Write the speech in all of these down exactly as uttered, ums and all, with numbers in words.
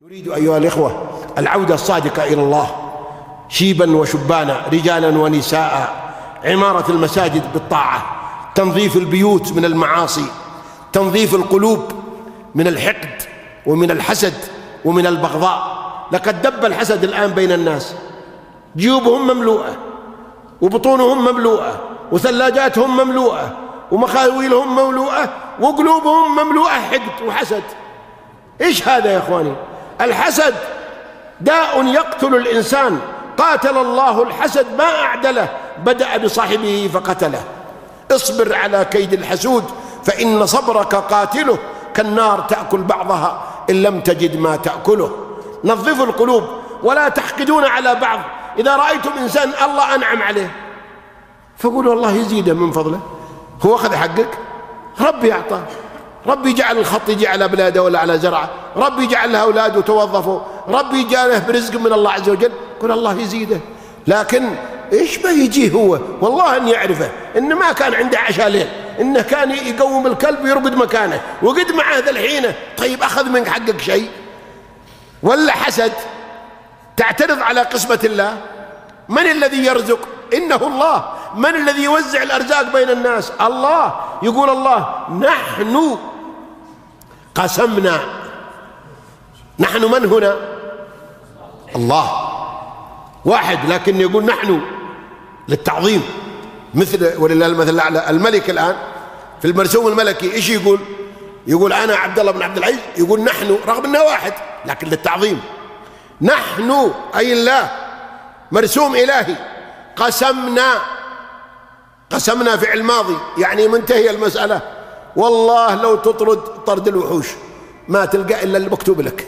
نريد أيها الإخوة العودة الصادقة إلى الله شيبا وشبانا، رجالا ونساء، عمارة المساجد بالطاعة، تنظيف البيوت من المعاصي، تنظيف القلوب من الحقد ومن الحسد ومن البغضاء. لقد دب الحسد الآن بين الناس، جيوبهم مملوءة وبطونهم مملوءة وثلاجاتهم مملوءة ومخاويلهم مملوءة وقلوبهم مملوءة حقد وحسد. إيش هذا يا إخواني؟ الحسد داء يقتل الإنسان، قاتل الله الحسد ما أعدله، بدأ بصاحبه فقتله. اصبر على كيد الحسود فإن صبرك قاتله، كالنار تأكل بعضها إن لم تجد ما تأكله. نظفوا القلوب ولا تحقدون على بعض. إذا رأيتم إنسان الله أنعم عليه فقولوا الله يزيده من فضله، هو أخذ حقك، ربي أعطاه، ربي جعل الخط يجي على بلاده ولا على زرعه، ربي جعل لها أولاد وتوظفوا، ربي جعله برزق من الله عز وجل، قل الله يزيده. لكن إيش ما يجيه هو والله أن يعرفه إن ما كان عنده عشاء ليل، إنه كان يقوم الكلب ويرقد مكانه وقد معه ذا الحين. طيب أخذ منك حقك شيء ولا حسد؟ تعترض على قسمة الله؟ من الذي يرزق؟ إنه الله. من الذي يوزع الأرزاق بين الناس؟ الله. يقول الله نحن قسمنا. نحن من هنا؟ الله واحد، لكن يقول نحن للتعظيم، مثل ولله المثل الأعلى. الملك الآن في المرسوم الملكي إيش يقول؟ يقول أنا عبد الله بن عبد العزيز، يقول نحن رغم أنه واحد لكن للتعظيم. نحن أي الله، مرسوم إلهي. قسمنا، قسمنا فعل ماضي يعني منتهي المسألة. والله لو تطرد طرد الوحوش ما تلقى إلا المكتوب لك.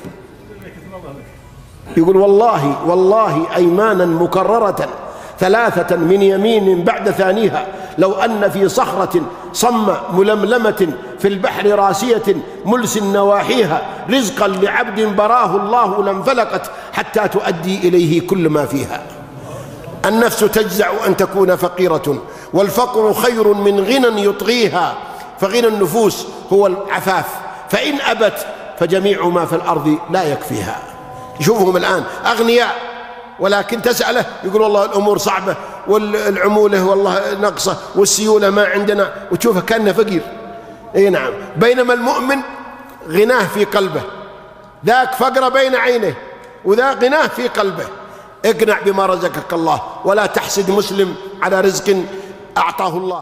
يقول والله والله أيمانا مكررة ثلاثة من يمين بعد ثانيها، لو أن في صخرة صم ململمة في البحر راسية ملس نواحيها رزقا لعبد براه الله لانفلقت حتى تؤدي إليه كل ما فيها. النفس تجزع أن تكون فقيرة، والفقر خير من غنى يطغيها، فغنى النفوس هو العفاف، فإن أبت فجميع ما في الأرض لا يكفيها. شوفهم الآن أغنياء ولكن تسأله يقول والله الأمور صعبة والعمولة والله نقصة والسيولة ما عندنا، وتشوفه كأنه فقير. اي نعم. بينما المؤمن غناه في قلبه، ذاك فقر بين عينه وذا غناه في قلبه. اقنع بما رزقك الله ولا تحسد مسلم على رزق أعطاه الله.